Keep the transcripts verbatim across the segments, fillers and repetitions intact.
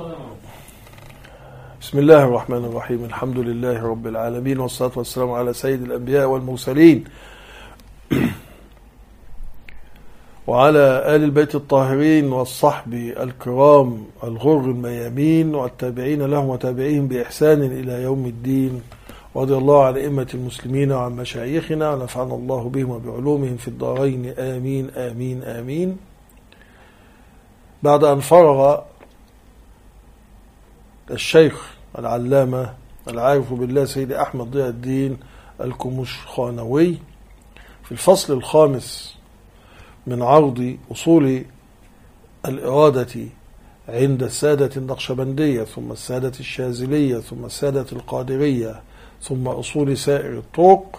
بسم الله الرحمن الرحيم. الحمد لله رب العالمين، والصلاة والسلام على سيد الأنبياء والمرسلين وعلى آل البيت الطاهرين والصحب الكرام الغر الميامين والتابعين لهم وتابعيهم بإحسان إلى يوم الدين. رضي الله عن أئمة المسلمين وعن مشايخنا ونفعنا الله بهم وبعلومهم في الدارين، آمين آمين آمين. بعد أن فرغ الشيخ العلامة العارف بالله سيد أحمد ضياء الدين الكمشخانوي في الفصل الخامس من عرض أصول الإرادة عند السادة النقشبندية ثم السادة الشاذلية ثم السادة القادرية ثم أصول سائر الطرق،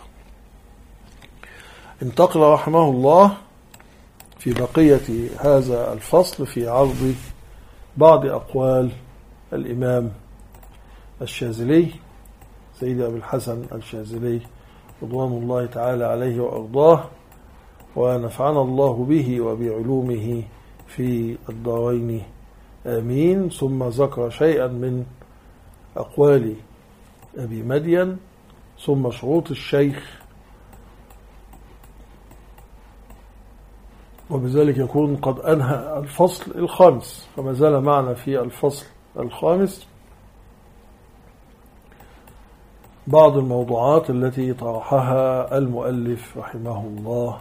انتقل رحمه الله في بقية هذا الفصل في عرض بعض أقوال الإمام الشاذلي سيد أبي الحسن الشاذلي رضوان الله تعالى عليه وأرضاه، ونفعنا الله به وبعلومه في الدارين آمين. ثم ذكر شيئا من أقوال أبي مدين ثم شروط الشيخ، وبذلك يكون قد أنهى الفصل الخامس، فما زال معنا في الفصل الخامس بعض الموضوعات التي طرحها المؤلف رحمه الله.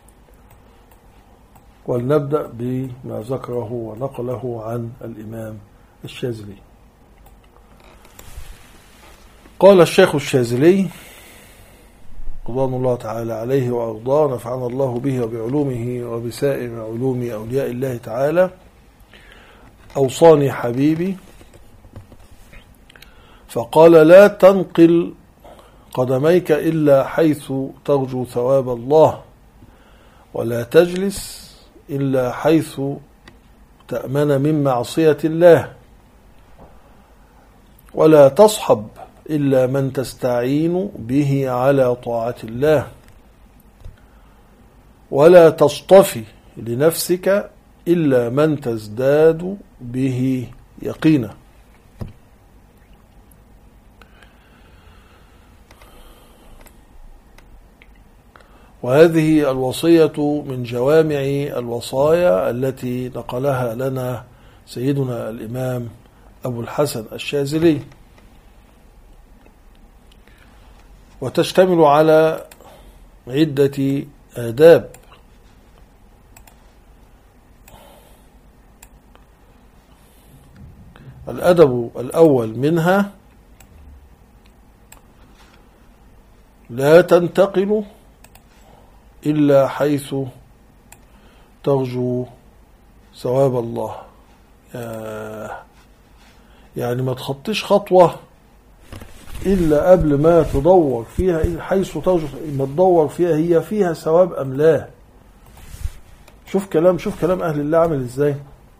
ولنبدأ بما ذكره ونقله عن الإمام الشاذلي. قال الشيخ الشاذلي رضوان الله تعالى عليه وأرضاه، نفعنا الله به وبعلومه وبسائر علوم أولياء الله تعالى: أوصاني حبيبي فقال: لا تنقل قدميك إلا حيث ترجو ثواب الله، ولا تجلس إلا حيث تأمن من معصية الله، ولا تصحب إلا من تستعين به على طاعة الله، ولا تصطفي لنفسك إلا من تزداد به يقينا. وهذه الوصية من جوامع الوصايا التي نقلها لنا سيدنا الإمام أبو الحسن الشاذلي، وتشتمل على عدة آداب. الأدب الأول منها: لا تنتقل إلا حيث ترجو ثواب الله. يعني ما تخطيش خطوة إلا قبل ما تدور فيها حيث ترجو، ما تدور فيها هي فيها ثواب أم لا. شوف كلام شوف كلام أهل الله عمل إزاي.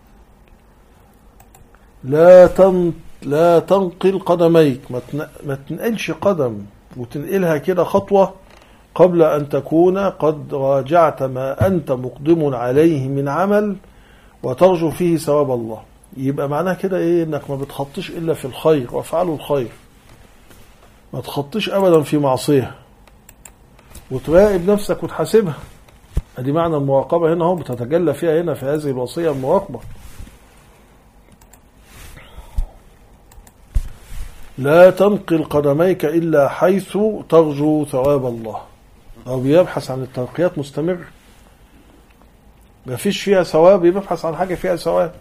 لا تن لا تنقل قدميك، ما تنقلش قدم وتنقلها كده خطوة قبل أن تكون قد راجعت ما أنت مقدم عليه من عمل وترجو فيه ثواب الله. يبقى معناه كده إيه؟ إنك ما بتخطيش إلا في الخير، وافعلوا الخير، ما تخطيش أبدا في معصية، وتراقب نفسك وتحاسبها. ادي معنى المراقبة هنا، هم بتتجلى فيها هنا في هذه الوصية المراقبة. لا تنقل قدميك إلا حيث ترجو ثواب الله، أو بيبحث عن الترقيات مستمر، ما فيش فيها ثواب يبحث عن حاجة فيها ثواب.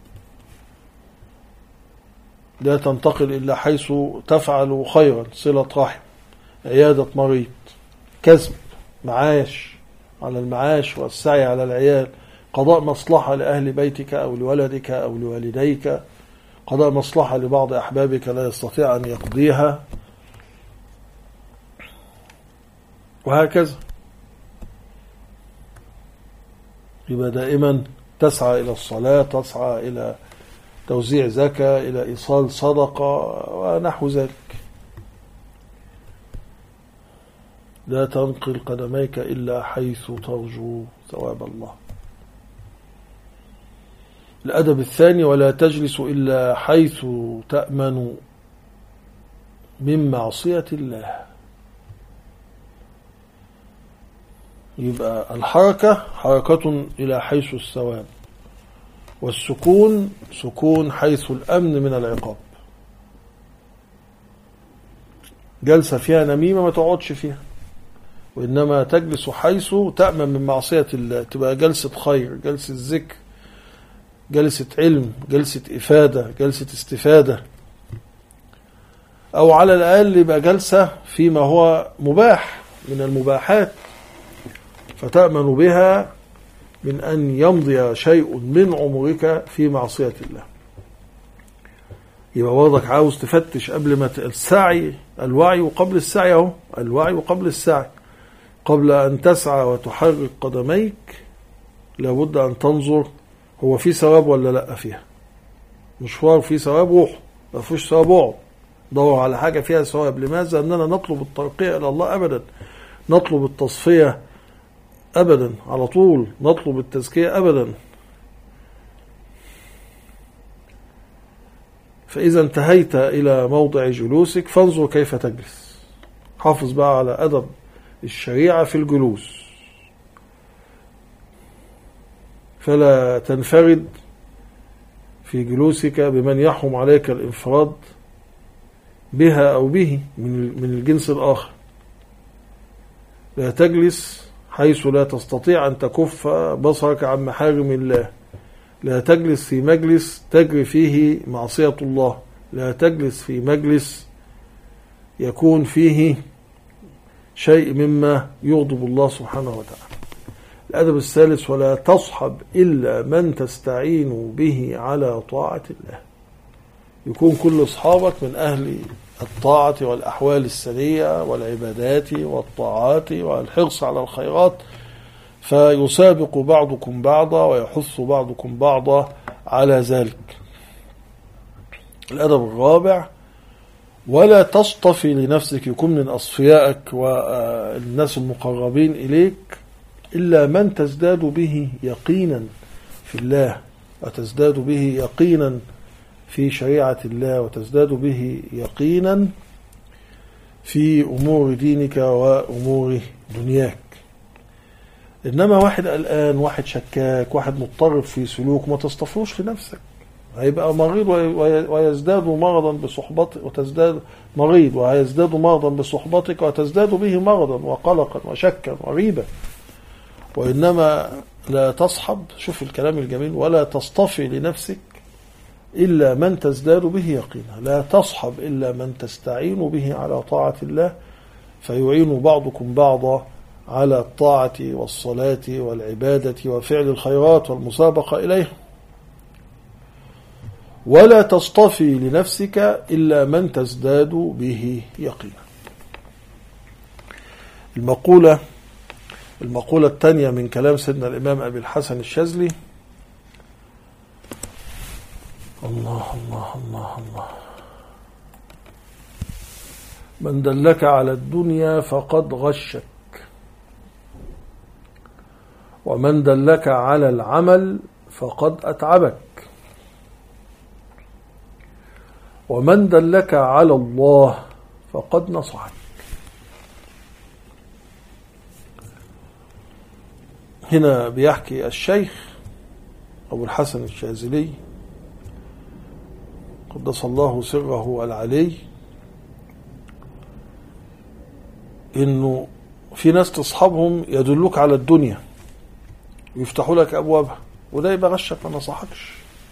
لا تنتقل إلا حيث تفعل خيرا: صلة رحم، عيادة مريض، كسب، معاش على المعاش والسعي على العيال، قضاء مصلحة لأهل بيتك أو لولدك أو لوالديك، قضاء مصلحة لبعض أحبابك لا يستطيع أن يقضيها، وهكذا. يبقى دائما تسعى إلى الصلاة، تسعى إلى توزيع زكاة، إلى إيصال صدقة ونحو ذلك. لا تنقل قدميك إلا حيث ترجو ثواب الله. الأدب الثاني: ولا تجلس إلا حيث تأمن من معصية الله. يبقى الحركة حركة إلى حيث الثواب، والسكون سكون حيث الأمن من العقاب. جلسة فيها نميمة ما تقعدش فيها، وإنما تجلس حيث تأمن من معصية الله، تبقى جلسة خير، جلسة ذكر، جلسة علم، جلسة إفادة، جلسة استفادة، أو على الأقل يبقى جلسة فيما هو مباح من المباحات، فتأمن بها من أن يمضي شيء من عمرك في معصية الله. يبقى برضك عاوز تفتش قبل ما السعي، الوعي وقبل السعي، اهو الوعي وقبل السعي. قبل أن تسعى وتحرك قدميك لابد أن تنظر هو في ثواب ولا لا فيها. مشوار فيه ثواب روح، ما فيش ثواب اقعد دور على حاجة فيها ثواب. لماذا؟ أننا نطلب الترقية إلى الله أبدا، نطلب التصفية أبدا، على طول نطلب التزكية أبدا. فإذا انتهيت إلى موضع جلوسك فانظر كيف تجلس. حافظ بقى على أدب الشريعة في الجلوس، فلا تنفرد في جلوسك بمن يحرم عليك الانفراد بها أو به من الجنس الآخر. لا تجلس حيث لا تستطيع أن تكف بصرك عن محارم الله. لا تجلس في مجلس تجري فيه معصية الله. لا تجلس في مجلس يكون فيه شيء مما يغضب الله سبحانه وتعالى. الأدب الثالث: ولا تصحب إلا من تستعين به على طاعة الله. يكون كل أصحابك من أهل الطاعة والأحوال السرية والعبادات والطاعات والحرص على الخيرات، فيسابق بعضكم بعضا ويحث بعضكم بعضا على ذلك. الأدب الرابع: ولا تصطفي لنفسك، يكون من أصفيائك والناس المقربين إليك إلا من تزداد به يقينا في الله، وتزداد به يقينا في شريعة الله، وتزداد به يقينا في أمور دينك وأمور دنياك. إنما واحد قلقان، واحد شكاك، واحد مضطرب في سلوك، ما تصطفوش لنفسك، هيبقى مريض ويزداد مرضا بصحبتك، وتزداد مريض ويزداد مرضا بصحبتك، وتزداد به مرضا وقلقا وشكا وريبا. وإنما لا تصحب، شوف الكلام الجميل: ولا تصطفي لنفسك إلا من تزداد به يقينا. لا تصحب إلا من تستعين به على طاعة الله، فيعين بعضكم بعضا على الطاعة والصلاة والعبادة وفعل الخيرات والمسابقة إليه. ولا تصطفي لنفسك إلا من تزداد به يقينا. المقولة المقولة الثانية من كلام سيدنا الإمام أبي الحسن الشاذلي: الله الله الله الله من دلك على الدنيا فقد غشك، ومن دلك على العمل فقد أتعبك، ومن دلك على الله فقد نصحك. هنا بيحكي الشيخ أبو الحسن الشاذلي قدس الله سره العلي إنه في ناس تصحبهم يدلوك على الدنيا ويفتحوا لك أبوابها، وده يبقى غشك ما نصحكش،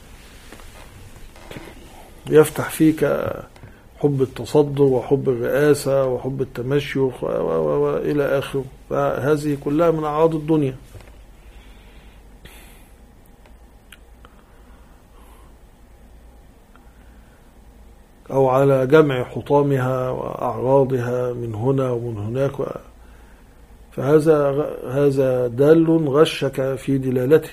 يفتح فيك حب التصدر وحب الرئاسة وحب التمشيخ وإلى آخره. فهذه كلها من أعراض الدنيا. أو على جمع حطامها وأعراضها من هنا ومن هناك، فهذا هذا دال غشك في دلالته.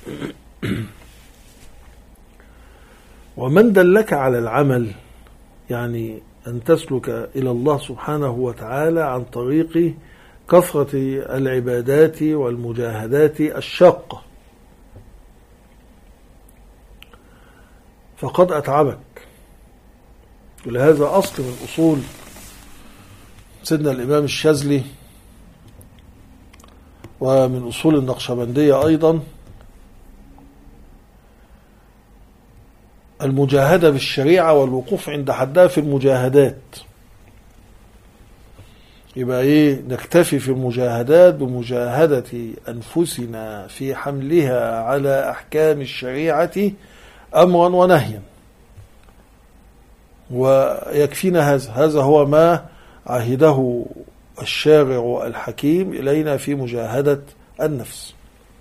ومن دلك على العمل، يعني أن تسلك إلى الله سبحانه وتعالى عن طريق كثرة العبادات والمجاهدات الشاقة. فقد أتعبك. ولهذا أصل من أصول سيدنا الإمام الشاذلي ومن أصول النقشبندية أيضا المجاهدة بالشريعة والوقوف عند حدها في المجاهدات. يبقى إيه؟ نكتفي في المجاهدات بمجاهدة أنفسنا في حملها على أحكام الشريعة أمرا ونهيا، ويكفينا هذا. هذا هو ما عهده الشارع الحكيم إلينا في مجاهدة النفس.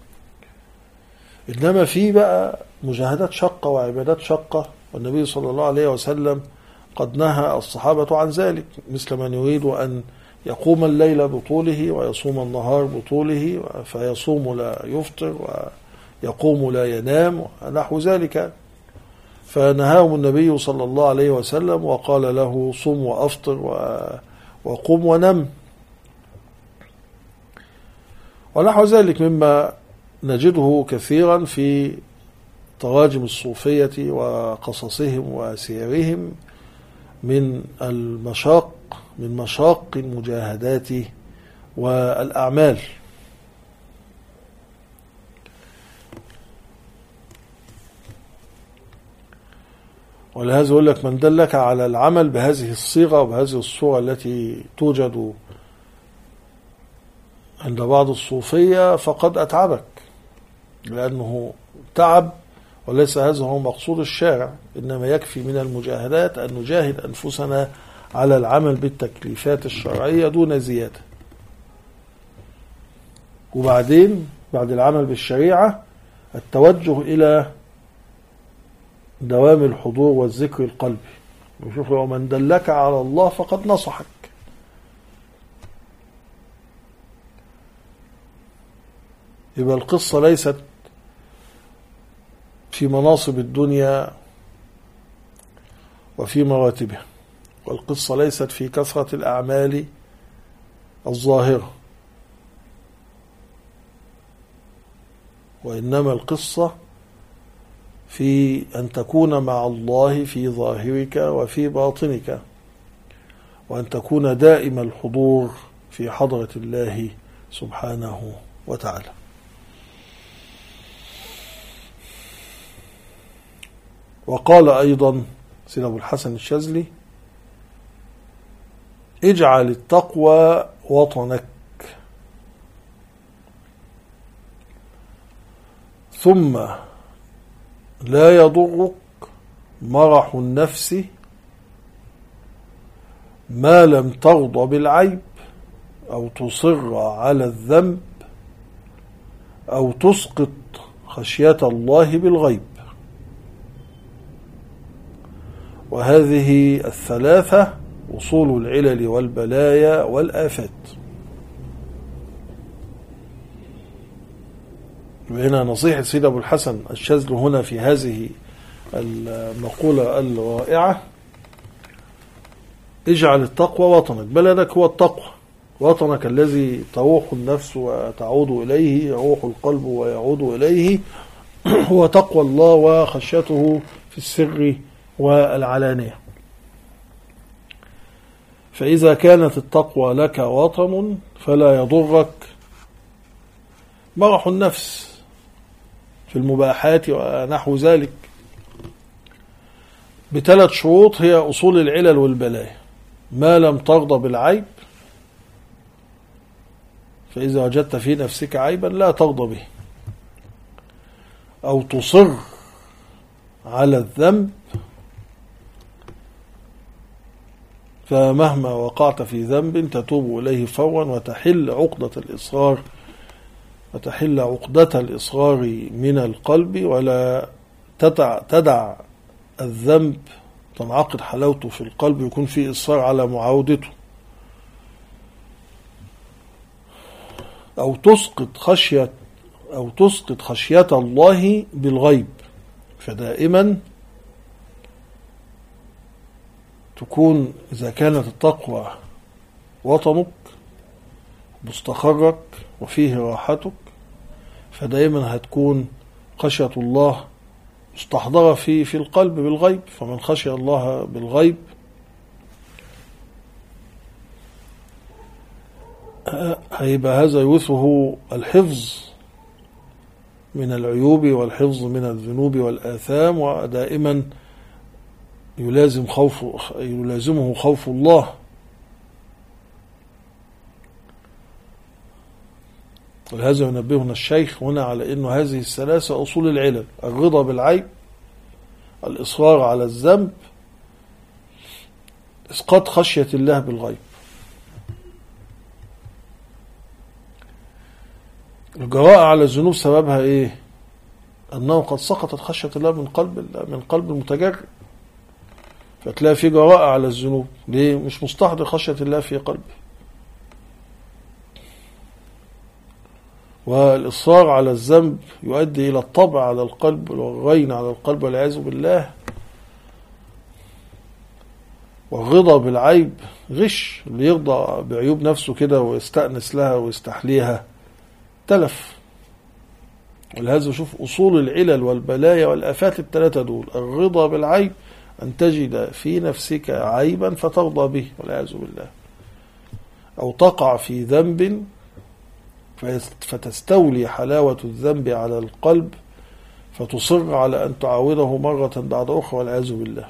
إنما في بقى مجاهدات شقة وعبادات شقة، والنبي صلى الله عليه وسلم قد نهى الصحابة عن ذلك، مثل من يريد أن يقوم الليل بطوله ويصوم النهار بطوله، فيصوم لا يفطر ويقوم لا ينام نحو ذلك. فنهاهم النبي صلى الله عليه وسلم وقال له صم وأفطر وقم ونم ونحو ذلك، مما نجده كثيرا في تراجم الصوفية وقصصهم وسيرهم من المشاق من مشاق المجاهدات والأعمال. ولهذا يقول لك من دلك على العمل بهذه الصيغة وبهذه الصورة التي توجد عند بعض الصوفية فقد أتعبك، لأنه تعب، وليس هذا هو مقصود الشارع. إنما يكفي من المجاهدات أن نجاهد أنفسنا على العمل بالتكليفات الشرعية دون زيادة. وبعدين بعد العمل بالشريعة التوجه إلى دوام الحضور والذكر القلبي. وشوف، ومن دلك على الله فقد نصحك. يبقى القصة ليست في مناصب الدنيا وفي مراتبها، والقصة ليست في كثرة الأعمال الظاهرة، وإنما القصة في أن تكون مع الله في ظاهرك وفي باطنك، وأن تكون دائم الحضور في حضرة الله سبحانه وتعالى. وقال أيضا سيد أبو الحسن الشاذلي: اجعل التقوى وطنك، ثم لا يضرك مرح النفس ما لم ترضى بالعيب أو تصر على الذنب أو تسقط خشية الله بالغيب. وهذه الثلاثة وصول العلل والبلايا والآفات. وهنا نصيحة سيد أبو الحسن الشاذلي هنا في هذه المقولة الرائعة: اجعل التقوى وطنك. بلدك هو التقوى، وطنك الذي تروح النفس وتعود إليه، يروح القلب ويعود إليه، هو تقوى الله وخشيته في السر والعلانية. فإذا كانت التقوى لك وطن فلا يضرك مرح النفس في المباحات ونحو ذلك، بثلاث شروط هي أصول العلل والبلايا: ما لم ترضى بالعيب، فإذا وجدت في نفسك عيبا لا ترضى به، أو تصر على الذنب، فمهما وقعت في ذنب تتوب إليه فورا وتحل عقدة الإصرار وتحل عقدة الإصرار من القلب، ولا تدع, تدع الذنب تنعقد حلاوته في القلب، يكون فيه إصرار على معاودته. أو تسقط خشية أو تسقط خشية الله بالغيب، فدائما تكون إذا كانت التقوى وطنك مستقرك وفيه راحتك، فدائما هتكون خشية الله استحضر في في القلب بالغيب. فمن خشي الله بالغيب هيبقى هذا يورثه الحفظ من العيوب والحفظ من الذنوب والآثام، ودائما يلازم خوف يلازمه خوف الله. ولهذا ينبهنا الشيخ هنا على أن هذه الثلاثة أصول العلل: الرضا بالعيب، الإصرار على الذنب، إسقاط خشية الله بالغيب. الجراءة على الذنوب سببها إيه؟ أنه قد سقطت خشية الله من قلب من قلب المتجرئ، فتلاقي في جراءة على الذنوب. ليه؟ مش مستحضر خشية الله في قلبه. والإصرار على الذنب يؤدي إلى الطبع على القلب والغين على القلب والعياذ بالله. والرضا بالعيب غش، اللي يرضى بعيوب نفسه كده ويستأنس لها ويستحليها تلف. ولهذا شوف أصول العلل والبلايا والآفات الثلاثة دول: الرضا بالعيب، أن تجد في نفسك عيبا فترضى به والعياذ بالله، أو تقع في ذنب فتستولي حلاوة الذنب على القلب فتصر على أن تعاوده مرة بعد أخرى والعياذ بالله،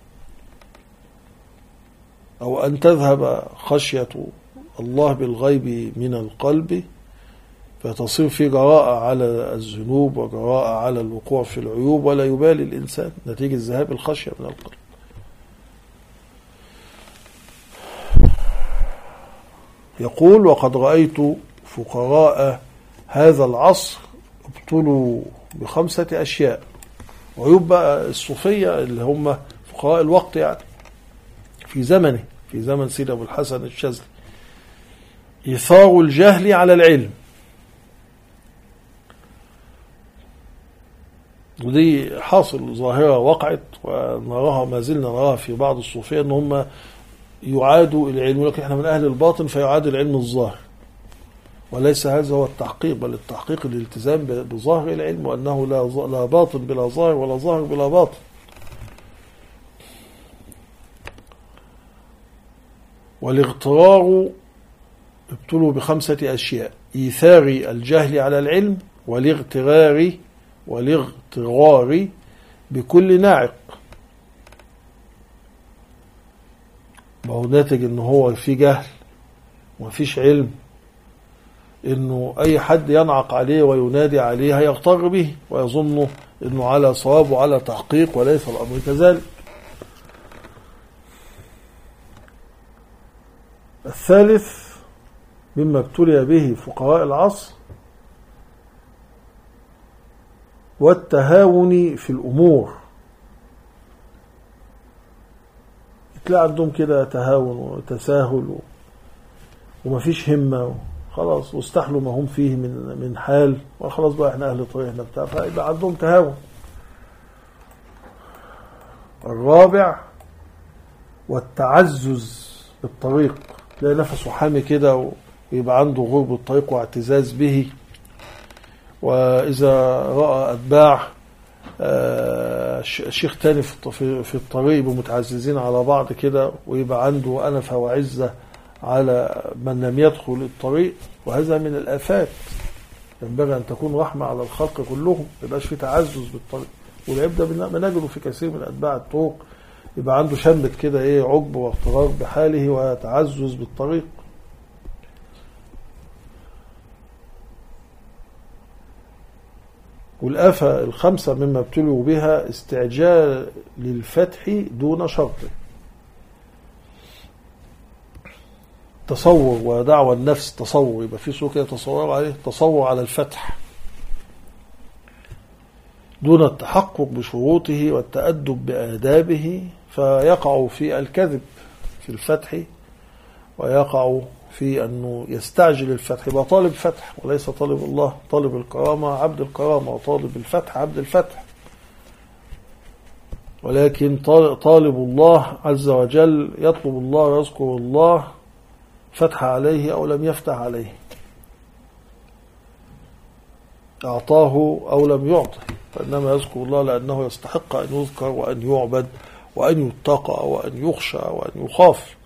أو أن تذهب خشية الله بالغيب من القلب فتصير في جراءة على الذنوب وجراءة على الوقوع في العيوب، ولا يبالي الإنسان نتيجة ذهاب الخشية من القلب. يقول: وقد رأيت فقراء هذا العصر ابتلوا بخمسة أشياء. وعيوب بقى الصوفية اللي هم فقراء الوقت يعني في زمنه، في زمن سيد أبو الحسن الشاذلي: إيثار الجهل على العلم. ودي حاصل ظاهرة وقعت ونراها ما زلنا نراها في بعض الصوفية، ان هم يعادوا العلم، ولكن احنا من أهل الباطن فيعاد العلم الظاهر، وليس هذا هو التحقيق، بل التحقيق الالتزام بظاهر العلم، وأنه لا لا باطن بلا ظاهر ولا ظاهر بلا باطن. والاغترار ابتلوا بخمسة أشياء: إيثار الجهل على العلم، والاغترار والاغترار بكل ناعق. ما هو ناتج ان هو في جهل ومفيش علم، انه اي حد ينعق عليه وينادي عليه هيغتر به ويظن انه على صواب وعلى تحقيق، وليس الامر كذلك. الثالث مما ابتلي به فقراء العصر: والتهاون في الأمور. تلاقي عندهم كده تهاون وتساهل ومفيش همة، خلاص، واستحلوا ما هم فيه من من حال، وخلاص بقى احنا أهل طريقنا بتاع، فيبقى عندهم تهاون. الرابع: والتعزز بالطريق. تلاقي نفسه حامي كده ويبقى عنده غرب الطريق واعتزاز به، وإذا رأى أتباع شيخ تاني في الطريق يبقوا متعززين على بعض كده، ويبقى عنده أنفة وعزة على من لم يدخل الطريق، وهذا من الآفات. ينبغي أن تكون رحمة على الخلق كلهم، ما يبقاش في تعزز بالطريق. والعيب ده بنجده في كثير من أتباع الطرق، يبقى عنده شمة كده إيه عجب واغترار بحاله وتعزز بالطريق. والآفة الخمسة مما ابتلوا بها: استعجال للفتح دون شرط. تصور ودعوى النفس، تصور، يبقى في سوء كده تصور عليه، تصور على الفتح دون التحقق بشروطه والتأدب بآدابه، فيقع في الكذب في الفتح، ويقع في أنه يستعجل الفتح، يبقى طالب فتح وليس طالب الله. طالب الكرامة عبد الكرامة، وطالب الفتح عبد الفتح. ولكن طالب الله عز وجل يطلب الله ويذكر الله فتح عليه أو لم يفتح عليه. أعطاه أو لم يعطه، فإنما يذكر الله لأنه يستحق أن يذكر وأن يعبد وأن يتقى وأن يخشى وأن يخاف.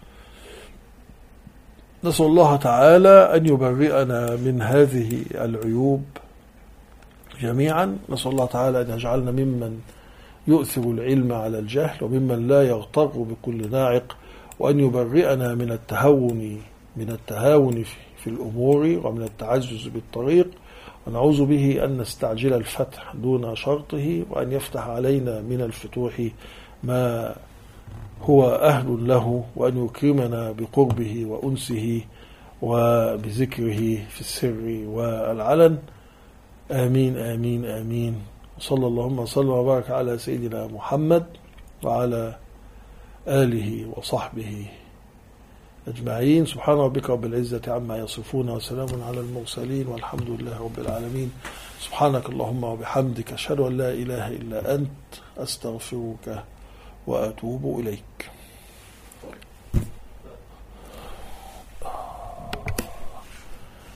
نسأل الله تعالى أن يبرئنا من هذه العيوب جميعا. نسأل الله تعالى أن يجعلنا ممن يؤثر العلم على الجهل وممن لا يغتر بكل ناعق، وأن يبرئنا من التهون من التهاون في الأمور ومن التعجز بالطريق، ونعوذ به أن نستعجل الفتح دون شرطه، وأن يفتح علينا من الفتوح ما هو أهل له، وأن يكرمنا بقربه وأنسه وبذكره في السر والعلن. آمين آمين آمين. صلى اللهم وسلم وبارك على سيدنا محمد وعلى آله وصحبه أجمعين. سبحان ربك رب العزة عما يصفون وسلام على المرسلين والحمد لله رب العالمين. سبحانك اللهم وبحمدك أشهد أن لا إله إلا أنت أستغفرك وأتوب إليك.